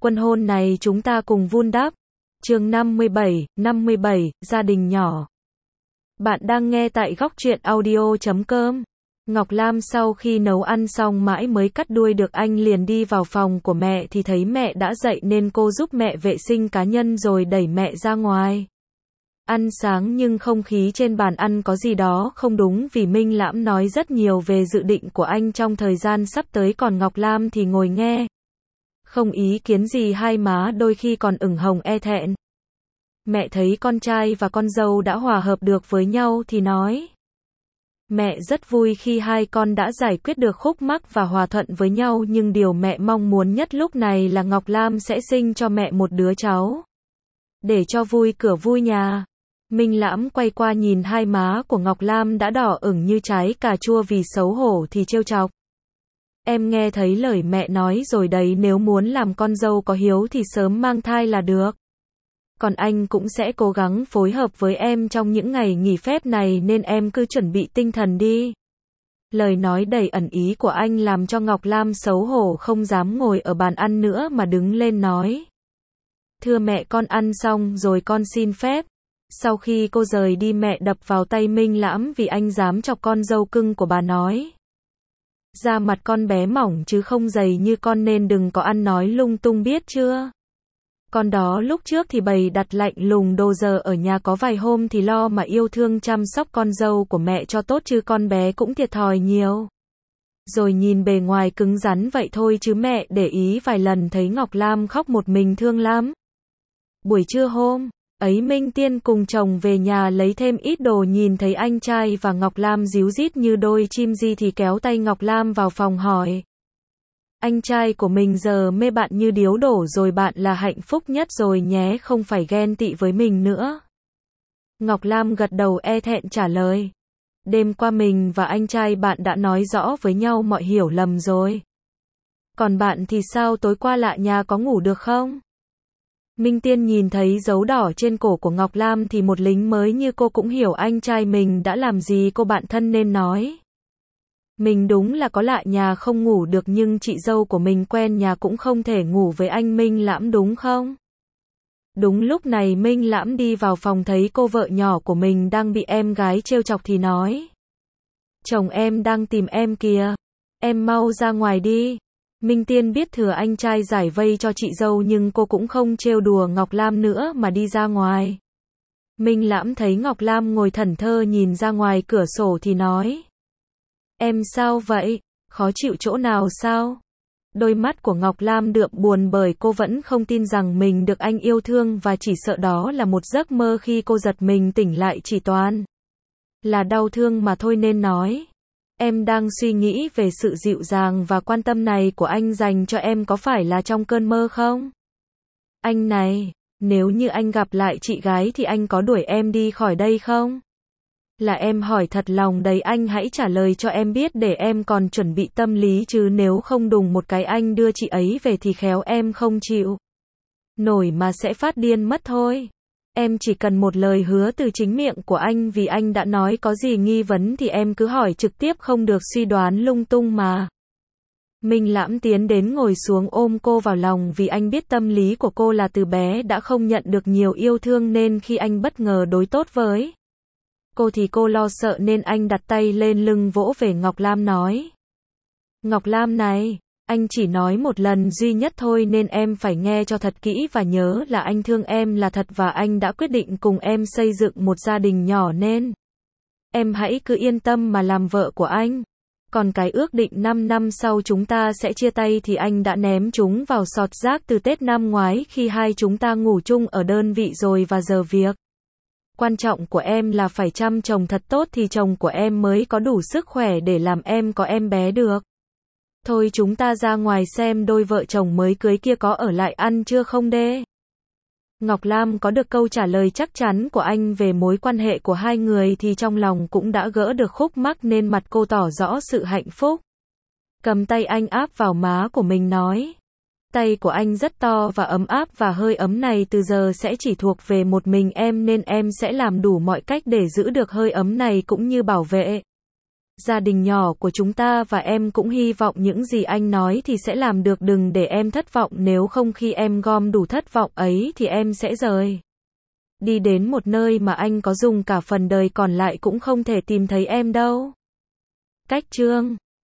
Quân hôn này chúng ta cùng vun đắp. Chương 57, gia đình nhỏ. Bạn đang nghe tại Góc Truyện Audio.com. Ngọc Lam sau khi nấu ăn xong mãi mới cắt đuôi được anh liền đi vào phòng của mẹ thì thấy mẹ đã dậy nên cô giúp mẹ vệ sinh cá nhân rồi đẩy mẹ ra ngoài. Ăn sáng nhưng không khí trên bàn ăn có gì đó không đúng vì Minh Lãm nói rất nhiều về dự định của anh trong thời gian sắp tới còn Ngọc Lam thì ngồi nghe. Không ý kiến gì hai má đôi khi còn ửng hồng e thẹn. Mẹ thấy con trai và con dâu đã hòa hợp được với nhau thì nói. Mẹ rất vui khi hai con đã giải quyết được khúc mắc và hòa thuận với nhau nhưng điều mẹ mong muốn nhất lúc này là Ngọc Lam sẽ sinh cho mẹ một đứa cháu. Để cho vui cửa vui nhà. Minh Lãm quay qua nhìn hai má của Ngọc Lam đã đỏ ửng như trái cà chua vì xấu hổ thì trêu chọc. Em nghe thấy lời mẹ nói rồi đấy, nếu muốn làm con dâu có hiếu thì sớm mang thai là được. Còn anh cũng sẽ cố gắng phối hợp với em trong những ngày nghỉ phép này nên em cứ chuẩn bị tinh thần đi. Lời nói đầy ẩn ý của anh làm cho Ngọc Lam xấu hổ không dám ngồi ở bàn ăn nữa mà đứng lên nói. Thưa mẹ, con ăn xong rồi con xin phép. Sau khi cô rời đi mẹ đập vào tay Minh Lãm vì anh dám chọc con dâu cưng của bà nói. Da mặt con bé mỏng chứ không dày như con nên đừng có ăn nói lung tung biết chưa. Con đó lúc trước thì bày đặt lạnh lùng đồ giờ ở nhà có vài hôm thì lo mà yêu thương chăm sóc con dâu của mẹ cho tốt chứ con bé cũng thiệt thòi nhiều. Rồi nhìn bề ngoài cứng rắn vậy thôi chứ mẹ để ý vài lần thấy Ngọc Lam khóc một mình thương lắm. Buổi trưa hôm ấy Minh Tiên cùng chồng về nhà lấy thêm ít đồ nhìn thấy anh trai và Ngọc Lam díu dít như đôi chim di thì kéo tay Ngọc Lam vào phòng hỏi. Anh trai của mình giờ mê bạn như điếu đổ rồi, bạn là hạnh phúc nhất rồi nhé, không phải ghen tị với mình nữa. Ngọc Lam gật đầu e thẹn trả lời. Đêm qua mình và anh trai bạn đã nói rõ với nhau mọi hiểu lầm rồi. Còn bạn thì sao, tối qua lạ nhà có ngủ được không? Minh Tiên nhìn thấy dấu đỏ trên cổ của Ngọc Lam thì một lính mới như cô cũng hiểu anh trai mình đã làm gì cô bạn thân nên nói. Mình đúng là có lạ nhà không ngủ được nhưng chị dâu của mình quen nhà cũng không thể ngủ với anh Minh Lãm đúng không? Đúng lúc này Minh Lãm đi vào phòng thấy cô vợ nhỏ của mình đang bị em gái trêu chọc thì nói. Chồng em đang tìm em kìa. Em mau ra ngoài đi. Minh Tiên biết thừa anh trai giải vây cho chị dâu nhưng cô cũng không trêu đùa Ngọc Lam nữa mà đi ra ngoài. Minh Lãm thấy Ngọc Lam ngồi thẫn thờ nhìn ra ngoài cửa sổ thì nói. Em sao vậy? Khó chịu chỗ nào sao? Đôi mắt của Ngọc Lam đượm buồn bởi cô vẫn không tin rằng mình được anh yêu thương và chỉ sợ đó là một giấc mơ. Khi cô giật mình tỉnh lại chỉ toàn là đau thương mà thôi nên nói. Em đang suy nghĩ về sự dịu dàng và quan tâm này của anh dành cho em có phải là trong cơn mơ không? Anh này, nếu như anh gặp lại chị gái thì anh có đuổi em đi khỏi đây không? Là em hỏi thật lòng đấy, anh hãy trả lời cho em biết để em còn chuẩn bị tâm lý chứ nếu không đùng một cái anh đưa chị ấy về thì khéo em không chịu nổi mà sẽ phát điên mất thôi. Em chỉ cần một lời hứa từ chính miệng của anh vì anh đã nói có gì nghi vấn thì em cứ hỏi trực tiếp không được suy đoán lung tung mà. Minh Lãm tiến đến ngồi xuống ôm cô vào lòng vì anh biết tâm lý của cô là từ bé đã không nhận được nhiều yêu thương nên khi anh bất ngờ đối tốt với cô thì cô lo sợ nên anh đặt tay lên lưng vỗ về Ngọc Lam nói. Ngọc Lam này, anh chỉ nói một lần duy nhất thôi nên em phải nghe cho thật kỹ và nhớ là anh thương em là thật và anh đã quyết định cùng em xây dựng một gia đình nhỏ nên em hãy cứ yên tâm mà làm vợ của anh. Còn cái ước định 5 năm sau chúng ta sẽ chia tay thì anh đã ném chúng vào sọt rác từ Tết năm ngoái khi hai chúng ta ngủ chung ở đơn vị rồi và giờ việc quan trọng của em là phải chăm chồng thật tốt thì chồng của em mới có đủ sức khỏe để làm em có em bé được. Thôi chúng ta ra ngoài xem đôi vợ chồng mới cưới kia có ở lại ăn trưa không đê. Ngọc Lam có được câu trả lời chắc chắn của anh về mối quan hệ của hai người thì trong lòng cũng đã gỡ được khúc mắc nên mặt cô tỏ rõ sự hạnh phúc. Cầm tay anh áp vào má của mình nói. Tay của anh rất to và ấm áp và hơi ấm này từ giờ sẽ chỉ thuộc về một mình em nên em sẽ làm đủ mọi cách để giữ được hơi ấm này cũng như bảo vệ Gia đình nhỏ của chúng ta và em cũng hy vọng những gì anh nói thì sẽ làm được, đừng để em thất vọng, nếu không khi em gom đủ thất vọng ấy thì em sẽ rời đi đến một nơi mà anh có dùng cả phần đời còn lại cũng không thể tìm thấy em đâu. Cách chương